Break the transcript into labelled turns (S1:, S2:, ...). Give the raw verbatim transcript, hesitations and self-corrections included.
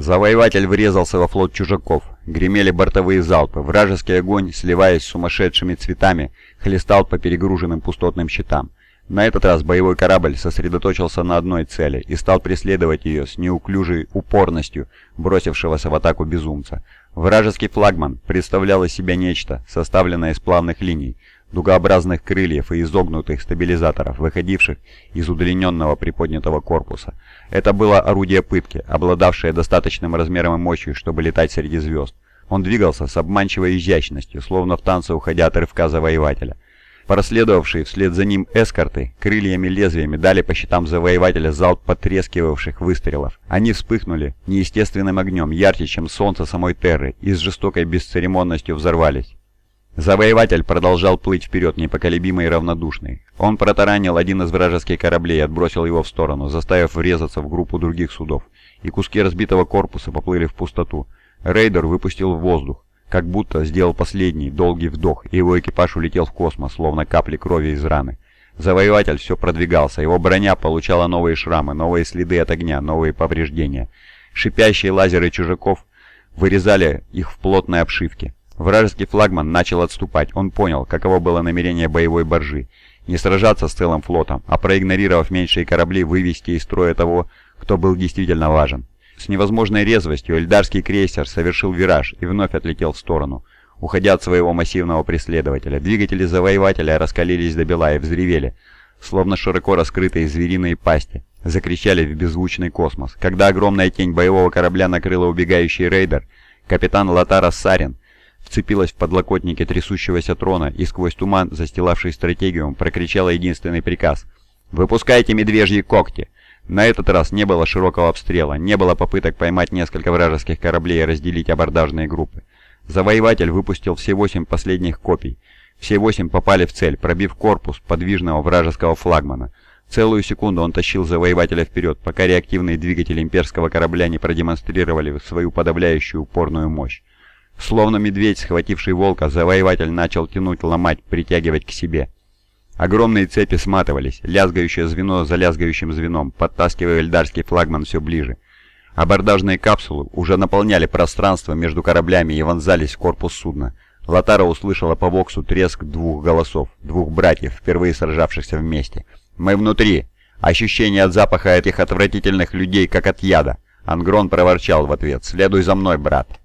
S1: Завоеватель врезался во флот чужаков. Гремели бортовые залпы. Вражеский огонь, сливаясь с сумасшедшими цветами, хлестал по перегруженным пустотным щитам. На этот раз боевой корабль сосредоточился на одной цели и стал преследовать ее с неуклюжей упорностью бросившегося в атаку безумца. Вражеский флагман представлял из себя нечто, составленное из плавных линий, дугообразных крыльев и изогнутых стабилизаторов, выходивших из удлиненного приподнятого корпуса. Это было орудие пытки, обладавшее достаточным размером и мощью, чтобы летать среди звезд. Он двигался с обманчивой изящностью, словно в танце уходя от рывка завоевателя. Проследовавшие вслед за ним эскорты крыльями-лезвиями дали по щитам завоевателя залп потрескивавших выстрелов. Они вспыхнули неестественным огнем, ярче, чем солнце самой Терры, и с жестокой бесцеремонностью взорвались. Завоеватель продолжал плыть вперед, непоколебимый и равнодушный. Он протаранил один из вражеских кораблей и отбросил его в сторону, заставив врезаться в группу других судов, и куски разбитого корпуса поплыли в пустоту. Рейдер выпустил в воздух, как будто сделал последний, долгий вдох, и его экипаж улетел в космос, словно капли крови из раны. Завоеватель все продвигался, его броня получала новые шрамы, новые следы от огня, новые повреждения. Шипящие лазеры чужаков вырезали их в плотной обшивке. Вражеский флагман начал отступать. Он понял, каково было намерение боевой баржи. Не сражаться с целым флотом, а проигнорировав меньшие корабли, вывести из строя того, кто был действительно важен. С невозможной резвостью эльдарский крейсер совершил вираж и вновь отлетел в сторону, уходя от своего массивного преследователя. Двигатели завоевателя раскалились до бела и взревели, словно широко раскрытые звериные пасти, закричали в беззвучный космос. Когда огромная тень боевого корабля накрыла убегающий рейдер, капитан Латара Сарин вцепилась в подлокотники трясущегося трона и сквозь туман, застилавший стратегиум, прокричала единственный приказ: «Выпускайте медвежьи когти!». На этот раз не было широкого обстрела, не было попыток поймать несколько вражеских кораблей и разделить абордажные группы. Завоеватель выпустил все восемь последних копий. Все восемь попали в цель, пробив корпус подвижного вражеского флагмана. Целую секунду он тащил завоевателя вперед, пока реактивные двигатели имперского корабля не продемонстрировали свою подавляющую упорную мощь. Словно медведь, схвативший волка, завоеватель начал тянуть, ломать, притягивать к себе. Огромные цепи сматывались, лязгающее звено за лязгающим звеном, подтаскивая эльдарский флагман все ближе. Абордажные капсулы уже наполняли пространство между кораблями и вонзались в корпус судна. Латара услышала по воксу треск двух голосов, двух братьев, впервые сражавшихся вместе. «Мы внутри! Ощущение от запаха этих отвратительных людей, как от яда!» Ангрон проворчал в ответ: «Следуй за мной, брат!»